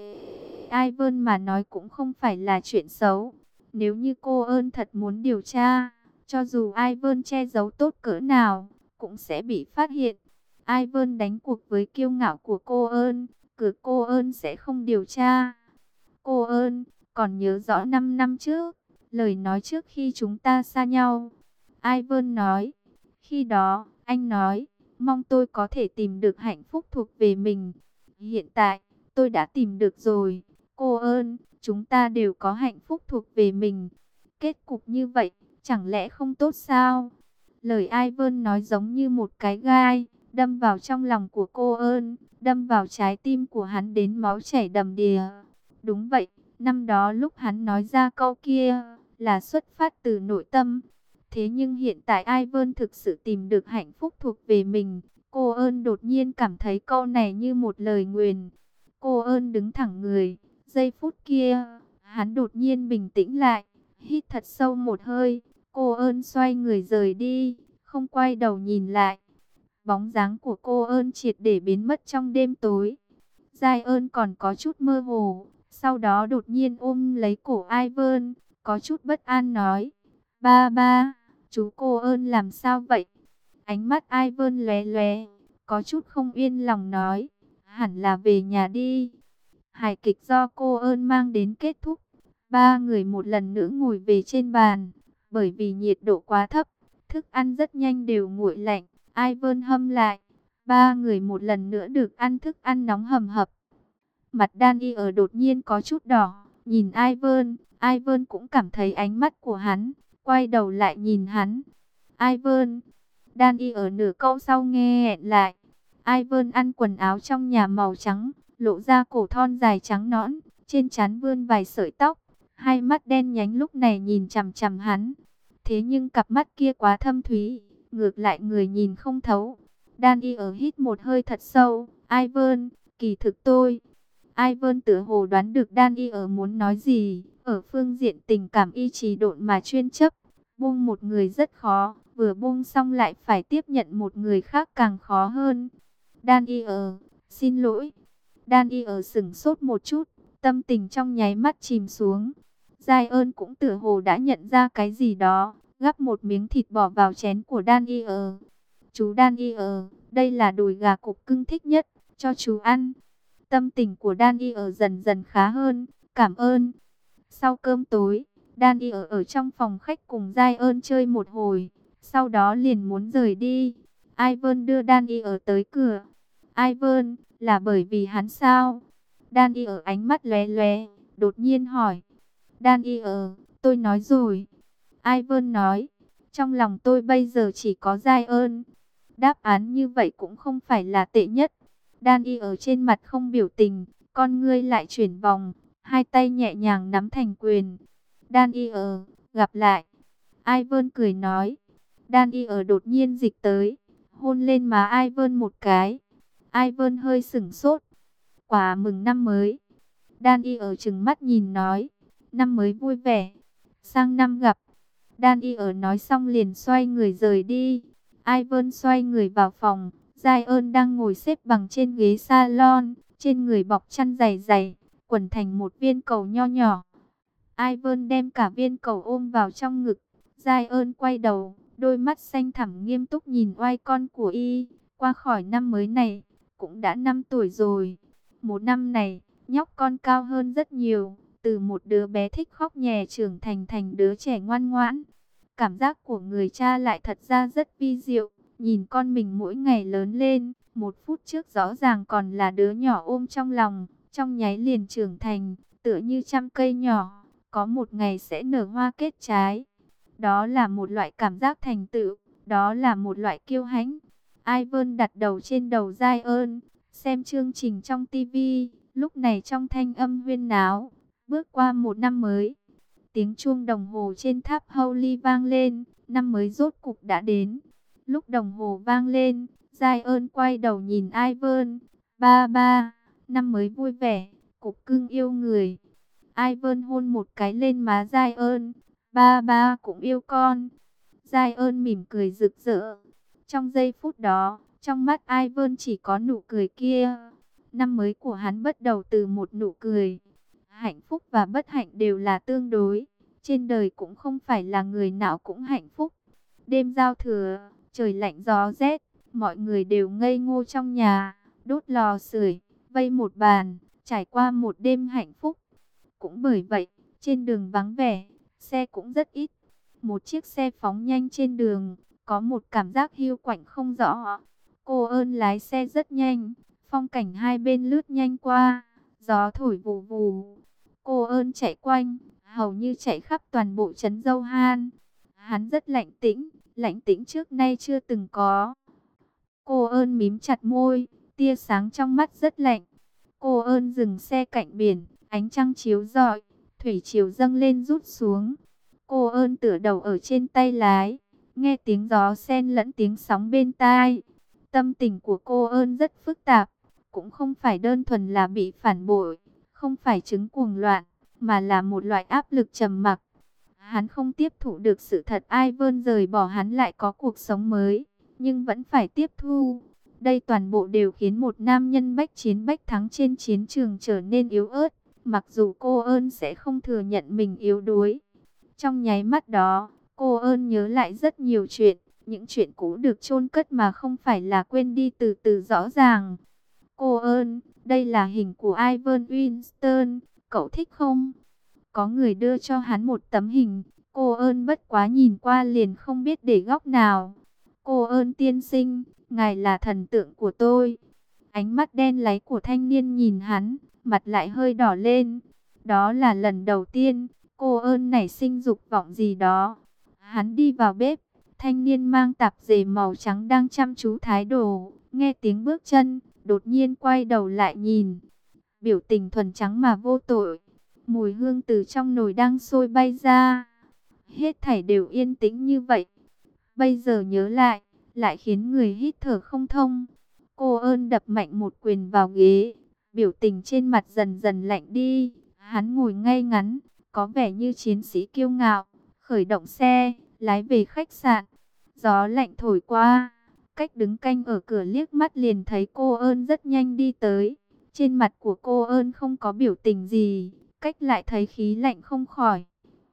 Ivan mà nói cũng không phải là chuyện xấu. Nếu như cô ơn thật muốn điều tra, cho dù Ivan che giấu tốt cỡ nào, cũng sẽ bị phát hiện. Ivan đánh cuộc với kiêu ngạo của cô ơn, cứ cô ơn sẽ không điều tra. Cô ơn, còn nhớ rõ 5 năm trước, lời nói trước khi chúng ta xa nhau. Ivan nói, khi đó, anh nói, mong tôi có thể tìm được hạnh phúc thuộc về mình. Hiện tại, tôi đã tìm được rồi. Cô ơn, chúng ta đều có hạnh phúc thuộc về mình. Kết cục như vậy, chẳng lẽ không tốt sao? Lời Ivan nói giống như một cái gai, đâm vào trong lòng của cô ơn, đâm vào trái tim của hắn đến máu chảy đầm đìa. Đúng vậy, năm đó lúc hắn nói ra câu kia, là xuất phát từ nội tâm. Thế nhưng hiện tại Ivan thực sự tìm được hạnh phúc thuộc về mình. Cô ơn đột nhiên cảm thấy câu này như một lời nguyền. Cô ơn đứng thẳng người. Giây phút kia, hắn đột nhiên bình tĩnh lại. Hít thật sâu một hơi. Cô ơn xoay người rời đi, không quay đầu nhìn lại. Bóng dáng của cô ơn triệt để biến mất trong đêm tối. Giai ơn còn có chút mơ hồ. Sau đó đột nhiên ôm lấy cổ Ivan, có chút bất an nói. Ba ba, chú cô ơn làm sao vậy? Ánh mắt Ivan lóe lóe, có chút không yên lòng nói. Hẳn là về nhà đi. Hài kịch do cô ơn mang đến kết thúc. Ba người một lần nữa ngồi về trên bàn. Bởi vì nhiệt độ quá thấp, thức ăn rất nhanh đều nguội lạnh. Ivan hâm lại. Ba người một lần nữa được ăn thức ăn nóng hầm hập. Mặt Daniel đột nhiên có chút đỏ, nhìn Ivan, Ivan cũng cảm thấy ánh mắt của hắn, quay đầu lại nhìn hắn. Ivan, Daniel nửa câu sau nghe hẹn lại. Ivan ăn quần áo trong nhà màu trắng, lộ ra cổ thon dài trắng nõn, trên trán vươn vài sợi tóc, hai mắt đen nhánh lúc này nhìn chằm chằm hắn. Thế nhưng cặp mắt kia quá thâm thúy, ngược lại người nhìn không thấu. Daniel hít một hơi thật sâu, Ivan, kỳ thực tôi... Ivan tựa hồ đoán được Daniel muốn nói gì, ở phương diện tình cảm y trì độn mà chuyên chấp. Buông một người rất khó, vừa buông xong lại phải tiếp nhận một người khác càng khó hơn. Daniel, xin lỗi. Daniel sững sốt một chút, tâm tình trong nháy mắt chìm xuống. Giai ơn cũng tựa hồ đã nhận ra cái gì đó, gắp một miếng thịt bỏ vào chén của Daniel. Chú Daniel, đây là đùi gà cục cưng thích nhất, cho chú ăn. Tâm tình của Daniel dần dần khá hơn, cảm ơn. Sau cơm tối, Daniel ở trong phòng khách cùng Giai ơn chơi một hồi, sau đó liền muốn rời đi. Ivan đưa Daniel tới cửa. Ivan, là bởi vì hắn sao? Daniel ánh mắt lóe lóe, đột nhiên hỏi. Daniel, tôi nói rồi. Ivan nói, trong lòng tôi bây giờ chỉ có Giai ơn. Đáp án như vậy cũng không phải là tệ nhất. Daniel ở trên mặt không biểu tình, con ngươi lại chuyển vòng, hai tay nhẹ nhàng nắm thành quyền. Daniel, gặp lại. Ivan cười nói. Daniel đột nhiên dịch tới, hôn lên má Ivan một cái. Ivan hơi sửng sốt. Quả mừng năm mới. Daniel trừng mắt nhìn nói. Năm mới vui vẻ. Sang năm gặp. Daniel nói xong liền xoay người rời đi. Ivan xoay người vào phòng. Giai ơn đang ngồi xếp bằng trên ghế salon, trên người bọc chăn dày dày, quấn thành một viên cầu nho nhỏ. Ivan đem cả viên cầu ôm vào trong ngực. Giai ơn quay đầu, đôi mắt xanh thẳm nghiêm túc nhìn oai con của y. Qua khỏi năm mới này, cũng đã 5 tuổi rồi. Một năm này, nhóc con cao hơn rất nhiều, từ một đứa bé thích khóc nhè trưởng thành đứa trẻ ngoan ngoãn. Cảm giác của người cha lại thật ra rất vi diệu. Nhìn con mình mỗi ngày lớn lên, 1 phút trước rõ ràng còn là đứa nhỏ ôm trong lòng, trong nháy liền trưởng thành, tựa như trăm cây nhỏ, có một ngày sẽ nở hoa kết trái. Đó là một loại cảm giác thành tựu, đó là một loại kiêu hãnh. Ivan đặt đầu trên đầu Giai ơn, xem chương trình trong TV, lúc này trong thanh âm huyên náo, bước qua một năm mới. Tiếng chuông đồng hồ trên tháp Howley vang lên, năm mới rốt cục đã đến. Lúc đồng hồ vang lên, Giant quay đầu nhìn Ivan. Ba ba, năm mới vui vẻ, cục cưng yêu người. Ivan hôn một cái lên má Giant. Ba ba cũng yêu con. Giant mỉm cười rực rỡ. Trong giây phút đó, trong mắt Ivan chỉ có nụ cười kia. Năm mới của hắn bắt đầu từ một nụ cười. Hạnh phúc và bất hạnh đều là tương đối. Trên đời cũng không phải là người nào cũng hạnh phúc. Đêm giao thừa, trời lạnh gió rét, mọi người đều ngây ngô trong nhà, đốt lò sưởi, vây một bàn, trải qua một đêm hạnh phúc. Cũng bởi vậy, trên đường vắng vẻ, xe cũng rất ít. Một chiếc xe phóng nhanh trên đường, có một cảm giác hiu quạnh không rõ. Cô ơn lái xe rất nhanh, phong cảnh hai bên lướt nhanh qua, gió thổi vù vù. Cô ơn chạy quanh, hầu như chạy khắp toàn bộ trấn Dâu Han. Hắn rất lạnh tĩnh trước nay chưa từng có. Cô ơn mím chặt môi, tia sáng trong mắt rất lạnh. Cô ơn dừng xe cạnh biển, ánh trăng chiếu rọi, thủy triều dâng lên rút xuống. Cô ơn tựa đầu ở trên tay lái, nghe tiếng gió xen lẫn tiếng sóng bên tai. Tâm tình của cô ơn rất phức tạp, cũng không phải đơn thuần là bị phản bội, không phải chứng cuồng loạn, mà là một loại áp lực trầm mặc. Hắn không tiếp thụ được sự thật Ivan rời bỏ hắn lại có cuộc sống mới, nhưng vẫn phải tiếp thu. Đây toàn bộ đều khiến một nam nhân bách chiến bách thắng trên chiến trường trở nên yếu ớt, mặc dù cô ơn sẽ không thừa nhận mình yếu đuối. Trong nháy mắt đó, cô ơn nhớ lại rất nhiều chuyện, những chuyện cũ được chôn cất mà không phải là quên đi từ từ rõ ràng. Cô ơn, đây là hình của Ivan Winston, cậu thích không? Có người đưa cho hắn một tấm hình, cô ơn bất quá nhìn qua liền không biết để góc nào. Cô ơn tiên sinh, ngài là thần tượng của tôi. Ánh mắt đen láy của thanh niên nhìn hắn, mặt lại hơi đỏ lên. Đó là lần đầu tiên, cô ơn nảy sinh dục vọng gì đó. Hắn đi vào bếp, thanh niên mang tạp dề màu trắng đang chăm chú thái đồ. Nghe tiếng bước chân, đột nhiên quay đầu lại nhìn. Biểu tình thuần trắng mà vô tội. Mùi hương từ trong nồi đang sôi bay ra. Hết thảy đều yên tĩnh như vậy. Bây giờ nhớ lại, lại khiến người hít thở không thông. Cô ơn đập mạnh một quyền vào ghế. Biểu tình trên mặt dần dần lạnh đi. Hắn ngồi ngay ngắn, có vẻ như chiến sĩ kiêu ngạo. Khởi động xe, lái về khách sạn. Gió lạnh thổi qua. Cách đứng canh ở cửa liếc mắt liền thấy cô ơn rất nhanh đi tới. Trên mặt của cô ơn không có biểu tình gì. Cách lại thấy khí lạnh không khỏi.